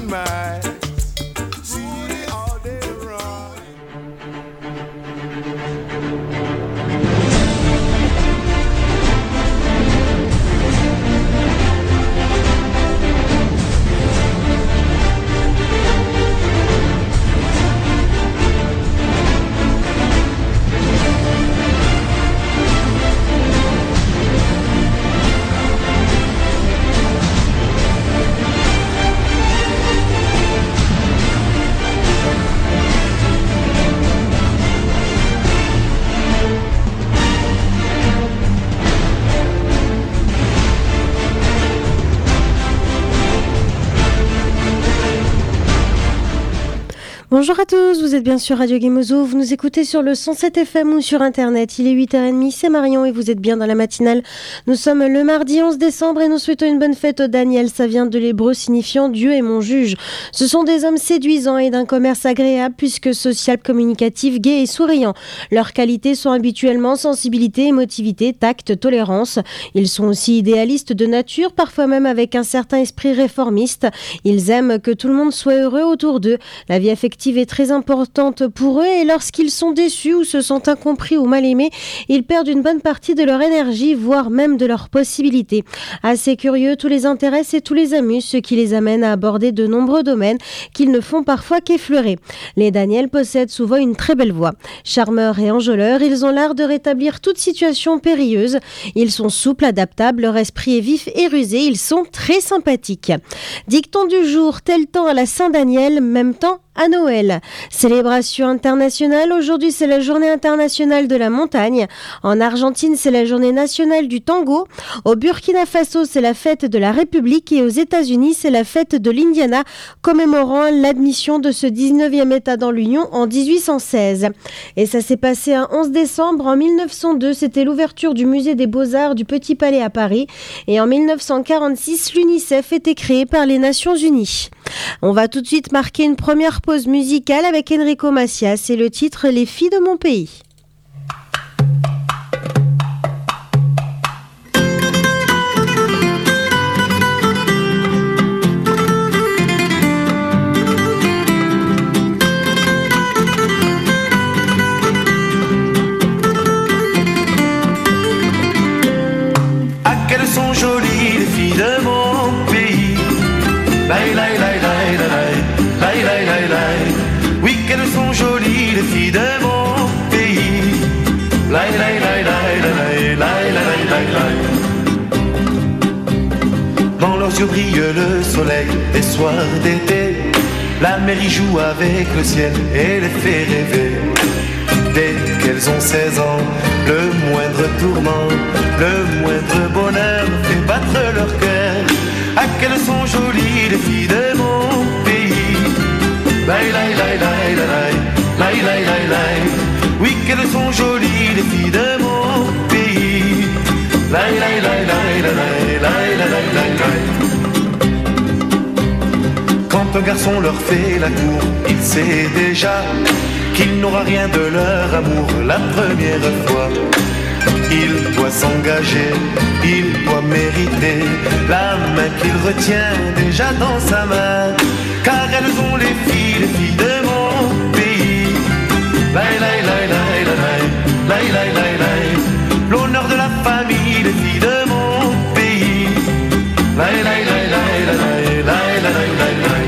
my. City all day run. Bonjour à tous, vous êtes bien sur Radio Guémozo, vous nous écoutez sur le 107 FM ou sur internet, il est 8h30, c'est Marion et vous êtes bien dans la matinale. Nous sommes le mardi 11 décembre et nous souhaitons une bonne fête au Daniel, ça vient de l'hébreu signifiant Dieu est mon juge. Ce sont des hommes séduisants et d'un commerce agréable puisque social, communicatif, gai et souriant. Leurs qualités sont habituellement sensibilité, émotivité, tact, tolérance. Ils sont aussi idéalistes de nature, parfois même avec un certain esprit réformiste. Ils aiment que tout le monde soit heureux autour d'eux. La vie affective est très importante pour eux et lorsqu'ils sont déçus ou se sentent incompris ou mal aimés, ils perdent une bonne partie de leur énergie, voire même de leurs possibilités. Assez curieux, tout les intéresse et tout les amuse, ce qui les amène à aborder de nombreux domaines qu'ils ne font parfois qu'effleurer. Les Daniels possèdent souvent une très belle voix. Charmeurs et enjôleurs, ils ont l'art de rétablir toute situation périlleuse. Ils sont souples, adaptables, leur esprit est vif et rusé, ils sont très sympathiques. Dicton du jour, tel temps à la Saint-Daniel, même temps à Noël. Célébration internationale, aujourd'hui c'est la journée internationale de la montagne. En Argentine c'est la journée nationale du tango. Au Burkina Faso c'est la fête de la République et aux États-Unis c'est la fête de l'Indiana, commémorant l'admission de ce 19e État dans l'Union en 1816. Et ça s'est passé un 11 décembre en 1902, c'était l'ouverture du musée des Beaux-Arts du Petit Palais à Paris. Et en 1946, l'UNICEF était créé par les Nations Unies. On va tout de suite marquer une première pause musicale avec Enrico Macias et le titre Les filles de mon pays. Ah, qu'elles sont jolies les filles de mon pays. Laï, laï, laï, laï, laï. Laï, laï, laï, laï. Oui, qu'elles sont jolies les filles de mon pays. Laï, laï, laï, laï, laï, laï, laï, laï, laï. Dans leurs yeux brille le soleil des soirs d'été. La mer y joue avec le ciel et les fait rêver. Dès qu'elles ont 16 ans, le moindre tourment, le moindre bonheur fait battre leur cœur. Ah, qu'elles sont jolies les filles de mon pays. Laï, laï, laï, laï, laï, laï, laï, laï, laï. Oui, qu'elles sont jolies les filles de mon pays. Laï, laï, laï, laï, laï, laï, laï, laï, laï. Quand un garçon leur fait la cour, il sait déjà qu'il n'aura rien de leur amour la première fois. Il doit s'engager, il doit mériter la main qu'il retient déjà dans sa main. Car elles ont les filles de mon pays. Laï, laï, laï, laï, laï, laï, laï, laï, laï. L'honneur de la famille, les filles de mon pays. Laï, laï, laï, laï, laï, laï, laï, laï, laï.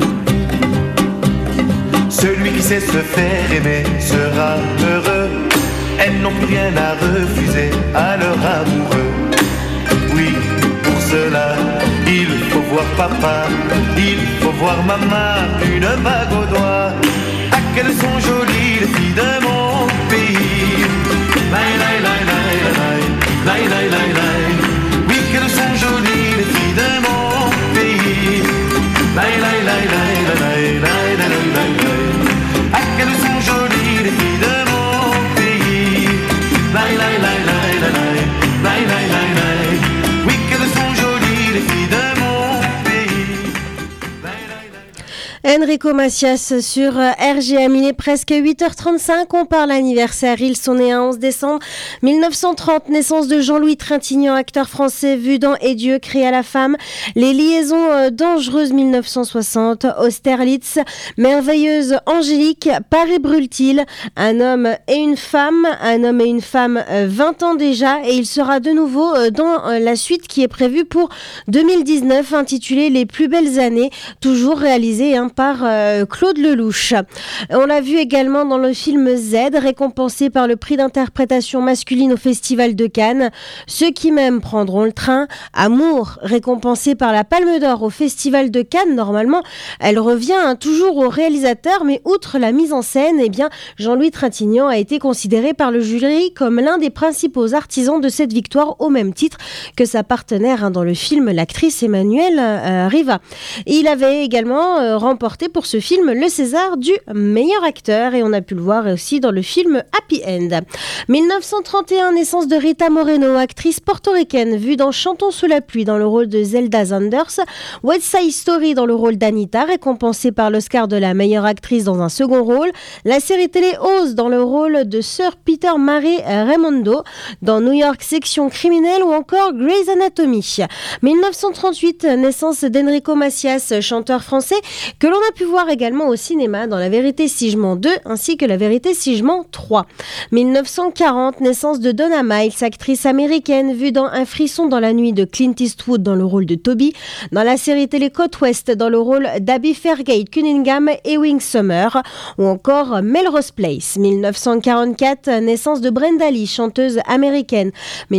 Celui qui sait se faire aimer sera heureux. Elles n'ont plus rien à refuser à leur amoureux. Oui, pour cela, il faut voir papa, il faut voir maman, une bague au doigt. Ah, qu'elles sont jolies les filles de mon pays. Laï, laï, laï, laï, laï, laï, laï, laï, laï. Oui, qu'elles sont jolies les filles de mon pays. Laï, laï, laï, laï, laï, laï, laï, laï, laï. Ah, qu'elles sont jolies les filles de mon pays. Laï, laï, laï, laï, laï, laï, laï, laï, laï. Oui, qu'elles sont jolies les filles de mon pays. Enrico Macias sur RGM, il est presque 8h35, on parle anniversaire, ils sont nés un 11 décembre 1930, naissance de Jean-Louis Trintignant, acteur français vu dans Et Dieu créa la femme, Les liaisons dangereuses 1960, Austerlitz, Merveilleuse Angélique, Paris brûle-t-il, Un homme et une femme, 20 ans déjà, et il sera de nouveau dans la suite qui est prévue pour 2019, intitulée Les plus belles années, toujours réalisée par Claude Lelouch. On l'a vu également dans le film Z, récompensé par le prix d'interprétation masculine au Festival de Cannes. Ceux qui m'aiment prendront le train. Amour, récompensé par la Palme d'Or au Festival de Cannes. Normalement, elle revient toujours au réalisateur, mais outre la mise en scène, Jean-Louis Trintignant a été considéré par le jury comme l'un des principaux artisans de cette victoire, au même titre que sa partenaire dans le film, l'actrice Emmanuelle Riva. Il avait également remporté pour ce film le César du meilleur acteur, et on a pu le voir aussi dans le film Happy End. 1931, naissance de Rita Moreno, actrice portoricaine vue dans Chantons sous la pluie dans le rôle de Zelda Sanders, West Side Story dans le rôle d'Anita, récompensée par l'Oscar de la meilleure actrice dans un second rôle, la série télé Oz dans le rôle de Sir Peter Mary Raimondo dans New York section criminelle, ou encore Grey's Anatomy. 1938, naissance d'Enrico Macias, chanteur français que l'on a pu voir également au cinéma dans La Vérité si je mens 2 ainsi que La Vérité si je mens 3. 1940, naissance de Donna Miles, actrice américaine vue dans Un frisson dans la nuit de Clint Eastwood dans le rôle de Toby, dans la série télé Côte Ouest dans le rôle d'Abby Fairgate Cunningham et Wing Summer, ou encore Melrose Place. 1944, naissance de Brenda Lee, chanteuse américaine.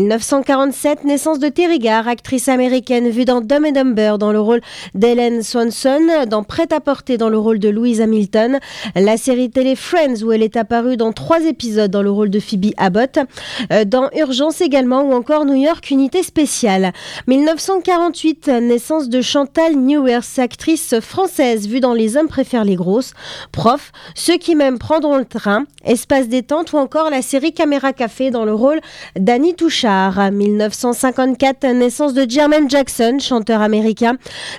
1947, naissance de Terry Garr, actrice américaine vue dans Dumb and Dumber dans le rôle d'Ellen Swanson, dans Prêt-à-porter dans le rôle de Louise Hamilton, la série télé Friends où elle est apparue dans 3 épisodes dans le rôle de Phoebe Abbott, dans Urgence également, ou encore New York Unité spéciale. 1948, naissance de Chantal Newers, actrice française vue dans Les hommes préfèrent les grosses, Prof, Ceux qui m'aiment prendront le train, Espace détente, ou encore la série Caméra Café dans le rôle d'Annie Touchard. 1954, naissance de Jermaine Jackson, chanteur américain.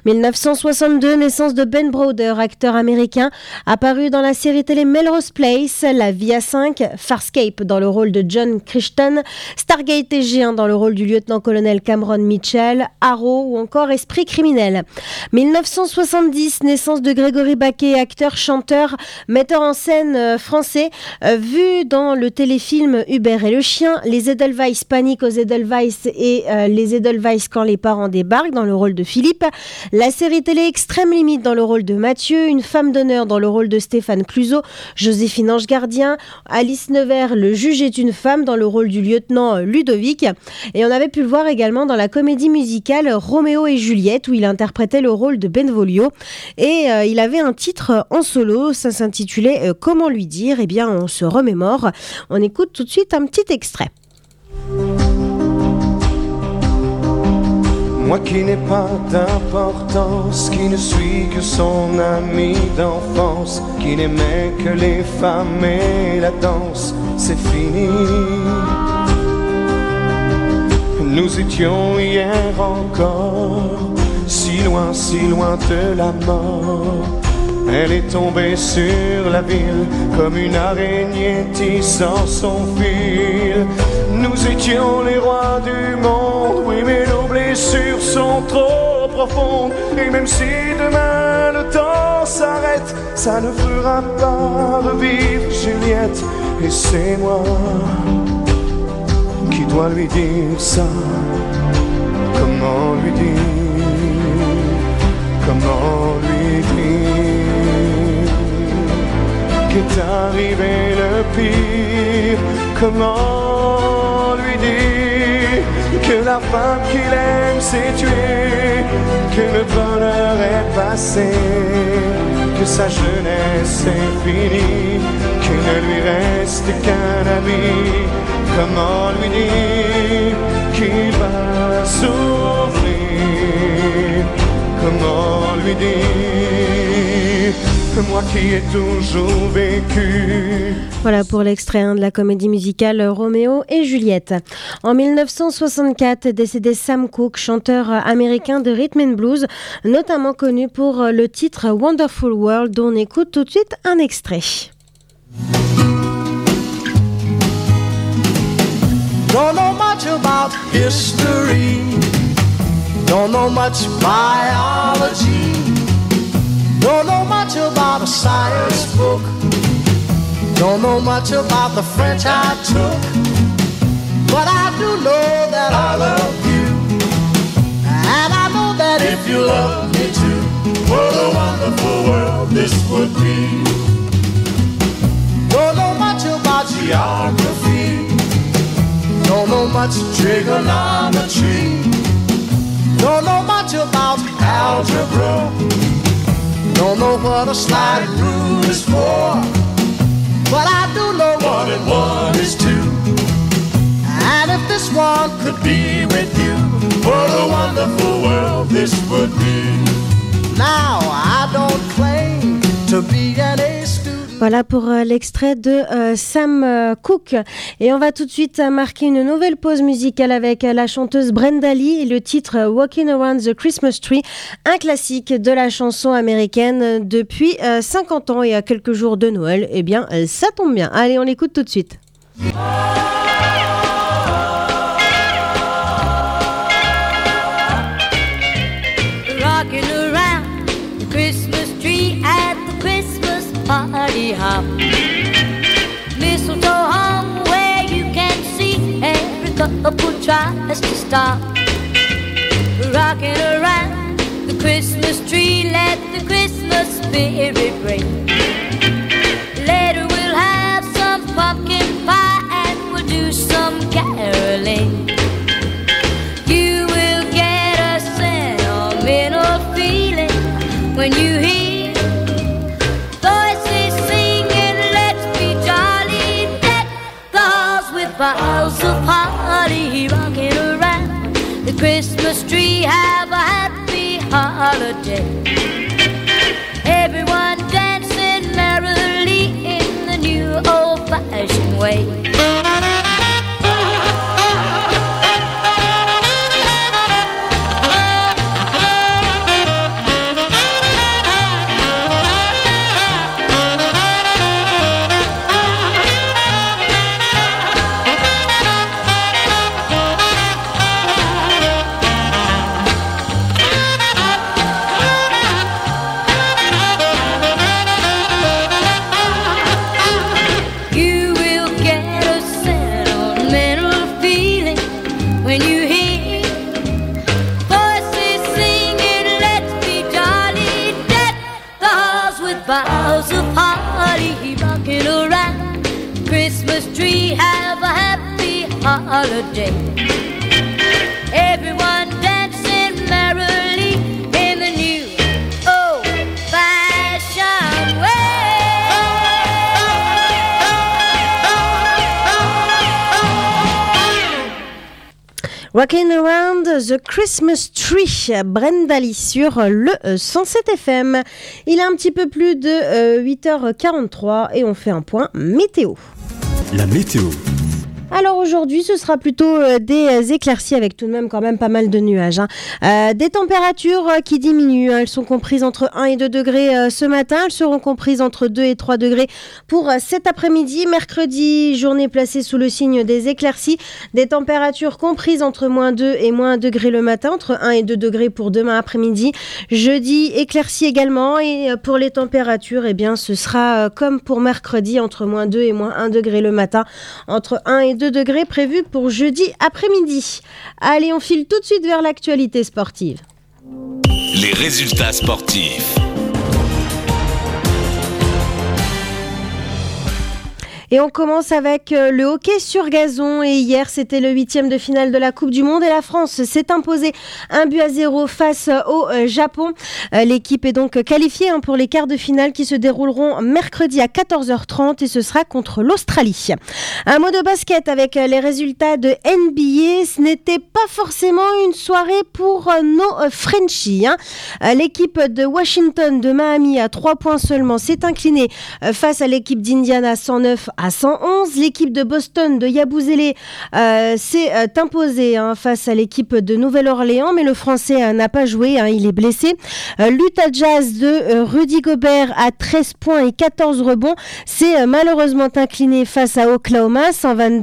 1962, naissance de Ben Browder, acteur américain, apparu dans la série télé Melrose Place, La vie à 5, Farscape dans le rôle de John Crichton, Stargate SG1 dans le rôle du lieutenant-colonel Cameron Mitchell, Arrow, ou encore Esprit criminel. 1970, naissance de Grégory Baquet, acteur, chanteur, metteur en scène français, vu dans le téléfilm Hubert et le chien, Les Edelweiss paniquent aux Edelweiss et Les Edelweiss quand les parents débarquent dans le rôle de Philippe, la série télé Extrême Limite dans le rôle de Mathieu, Une femme d'honneur dans le rôle de Stéphane Cluzot, Joséphine Ange Gardien, Alice Nevers, Le juge est une femme dans le rôle du lieutenant Ludovic, et on avait pu le voir également dans la comédie musicale Roméo et Juliette où il interprétait le rôle de Benvolio, et il avait un titre en solo, ça s'intitulait Comment lui dire. Eh bien, on se remémore, on écoute tout de suite un petit extrait. Moi qui n'ai pas d'importance, qui ne suis que son ami d'enfance, qui n'aimait que les femmes et la danse, c'est fini. Nous étions hier encore si loin de la mort. Elle est tombée sur la ville comme une araignée tissant son fil. Nous étions les rois du monde, oui, mais nos blessures sont trop profondes. Et même si demain le temps s'arrête, ça ne fera pas revivre Juliette. Et c'est moi qui dois lui dire ça. Comment lui dire? Comment lui dire qu'est arrivé le pire? Comment lui dire que la femme qu'il aime s'est tuée, que le bonheur est passé, que sa jeunesse est finie, qu'il ne lui reste qu'un ami? Comment lui dire qu'il va souffrir? Comment lui dire moi qui ai toujours vécu. Voilà pour l'extrait de la comédie musicale Roméo et Juliette. En 1964, décédé Sam Cooke, chanteur américain de rhythm and blues, notamment connu pour le titre Wonderful World, dont on écoute tout de suite un extrait. Don't know much about history, don't know much biology, don't know much about a science book, don't know much about the French I took, but I do know that I love you, and I know that if you love me too, what a wonderful world this would be. Don't know much about geography, don't know much trigonometry, don't know much about algebra, don't know what a slide rule is for, but I do know 1 and 1 is 2. And if this one could be with you, what a wonderful world this would be. Now I don't claim to be an A student. Voilà pour l'extrait de Sam Cooke. Et on va tout de suite marquer une nouvelle pause musicale avec la chanteuse Brenda Lee et le titre Walking Around the Christmas Tree, un classique de la chanson américaine depuis 50 ans et à quelques jours de Noël. Eh bien, ça tombe bien. Allez, on l'écoute tout de suite. Rocking around the Christmas tree at the Christmas party hop. Mistletoe hung where you can see every couple tries to stop. Rocking around the Christmas tree, let the Christmas spirit ring. Later we'll have some pumpkin pie and we'll do some caroling. You will get a sentimental feeling when you hear voices singing, let's be jolly, deck the halls with boughs of holly. Rocking around the Christmas tree, have a happy holiday. Everyone dancing merrily in the new old-fashioned way. Boughs of holly, rocking around the Christmas tree, have a happy holiday. Everyone dancing merrily in the new old-fashioned way. Rocking Around the Christmas Tree, Brenda Lee sur le 107 FM. Il est un petit peu plus de 8h43 et on fait un point météo. La météo. Alors aujourd'hui, ce sera plutôt des éclaircies avec tout de même quand même pas mal de nuages. Des températures qui diminuent. Elles sont comprises entre 1 et 2 degrés ce matin. Elles seront comprises entre 2 et 3 degrés pour cet après-midi. Mercredi, journée placée sous le signe des éclaircies. Des températures comprises entre moins 2 et moins 1 degré le matin, entre 1 et 2 degrés pour demain après-midi. Jeudi, éclaircies également. Et pour les températures, eh bien, ce sera comme pour mercredi, entre moins 2 et moins 1 degré le matin, entre 1 et 2 degrés prévus pour jeudi après-midi. Allez, on file tout de suite vers l'actualité sportive. Les résultats sportifs. Et on commence avec le hockey sur gazon. Et hier, c'était le 8e de finale de la Coupe du Monde et la France s'est imposée 1-0 face au Japon. L'équipe est donc qualifiée pour les quarts de finale qui se dérouleront mercredi à 14h30 et ce sera contre l'Australie. Un mot de basket avec les résultats de NBA. Ce n'était pas forcément une soirée pour nos Frenchies. L'équipe de Washington de Miami à 3 points seulement s'est inclinée face à l'équipe d'Indiana 109-111. L'équipe de Boston de Yabusele s'est imposée face à l'équipe de Nouvelle-Orléans, mais le Français n'a pas joué, il est blessé. L'Utah Jazz de Rudy Gobert à 13 points et 14 rebonds s'est malheureusement incliné face à Oklahoma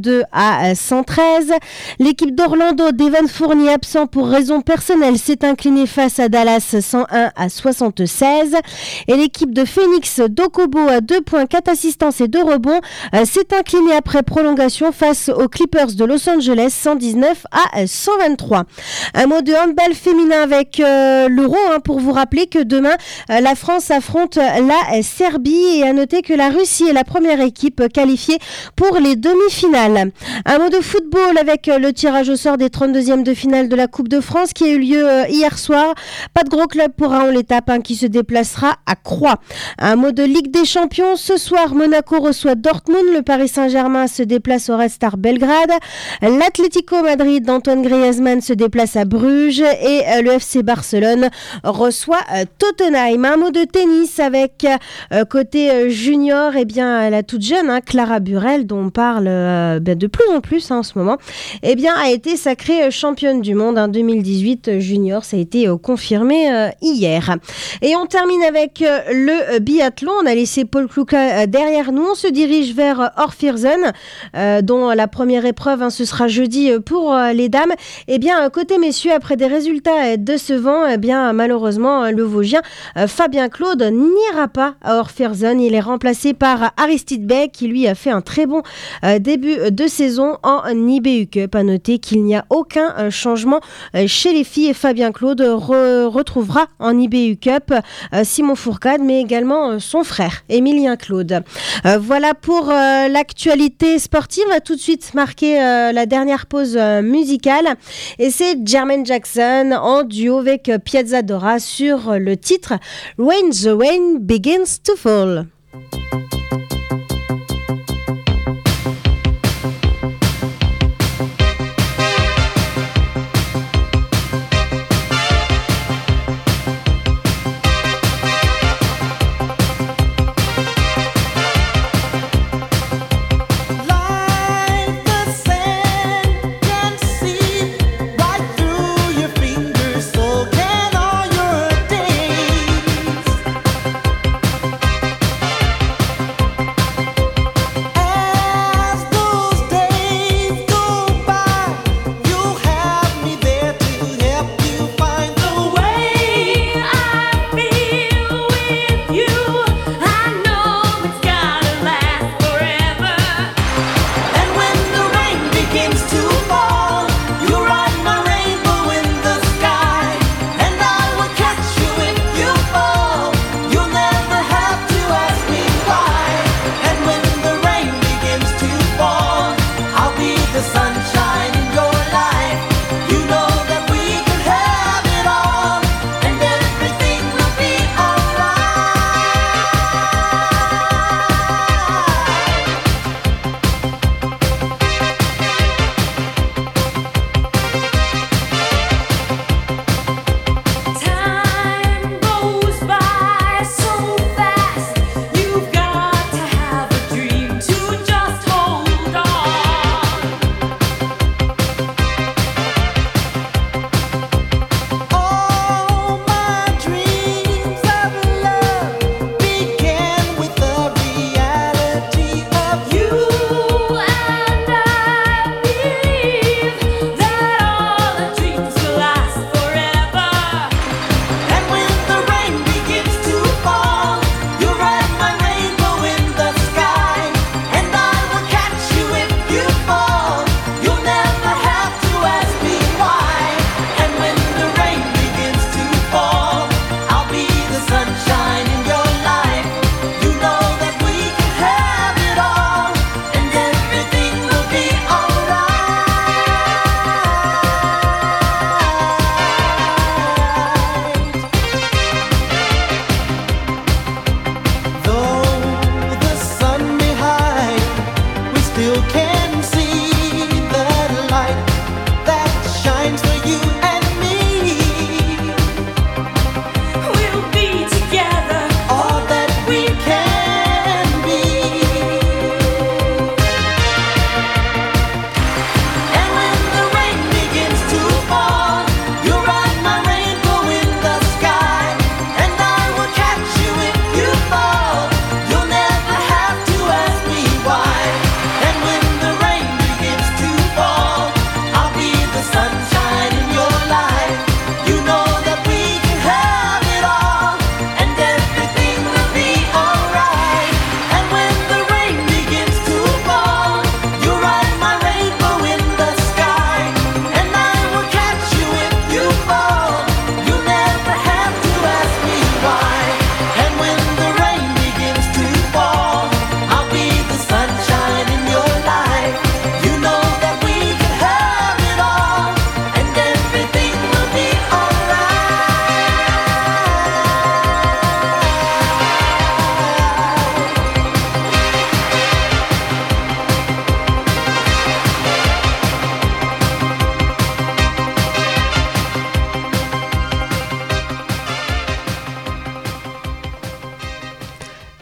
122-113. L'équipe d'Orlando d'Evan Fournier absent pour raison personnelle s'est inclinée face à Dallas 101-76. Et l'équipe de Phoenix d'Okobo à 2 points, 4 assistances et 2 rebonds s'est inclinée après prolongation face aux Clippers de Los Angeles 119-123. Un mot de handball féminin avec l'Euro pour vous rappeler que demain la France affronte la Serbie et à noter que la Russie est la première équipe qualifiée pour les demi-finales. Un mot de football avec le tirage au sort des 32e de finale de la Coupe de France qui a eu lieu hier soir. Pas de gros club pour Raon l'étape qui se déplacera à Croix. Un mot de Ligue des Champions. Ce soir, Monaco reçoit Dortmund. Le Paris Saint-Germain se déplace au Red Star Belgrade. L'Atlético Madrid d'Antoine Griezmann se déplace à Bruges et le FC Barcelone reçoit Tottenham. Un mot de tennis avec côté junior, la toute jeune Clara Burel dont on parle de plus en plus en ce moment, a été sacrée championne du monde 2018 junior. Ça a été confirmé hier. Et on termine avec le biathlon. On a laissé Paul Kluka derrière nous. On se dirige vers Orfirsen, dont la première épreuve, ce sera jeudi pour les dames. Côté messieurs, après des résultats décevants, malheureusement, le Vosgien Fabien Claude n'ira pas à Orfirsen. Il est remplacé par Aristide Bey, qui lui a fait un très bon début de saison en IBU Cup. À noter qu'il n'y a aucun changement chez les filles et Fabien Claude retrouvera en IBU Cup Simon Fourcade, mais également son frère Émilien Claude. Voilà pour l'actualité sportive. On va tout de suite marquer la dernière pause musicale et c'est Jermaine Jackson en duo avec Piazza Dora sur le titre When the Rain Begins to Fall.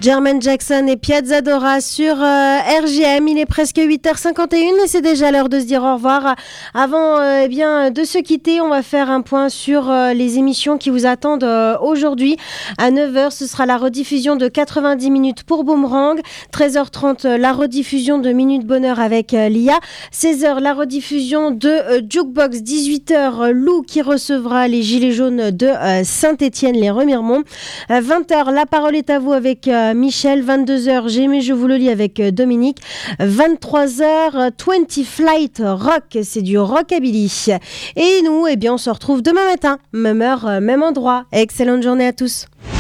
Jermaine Jackson et Piazza Dora sur RGM. Il est presque 8h51 et c'est déjà l'heure de se dire au revoir. Avant de se quitter, on va faire un point sur les émissions qui vous attendent aujourd'hui. À 9h, ce sera la rediffusion de 90 minutes pour Boomerang. 13h30, la rediffusion de Minute Bonheur avec Lia. 16h, la rediffusion de Jukebox. 18h, Lou qui recevra les Gilets jaunes de Saint-Étienne, les Remiremont. 20h, la parole est à vous avec Michel. 22h, J'aimais, je vous le lis avec Dominique. 23h, 20 Flight Rock, c'est du rockabilly. Et nous, on se retrouve demain matin, même heure, même endroit. Excellente journée à tous.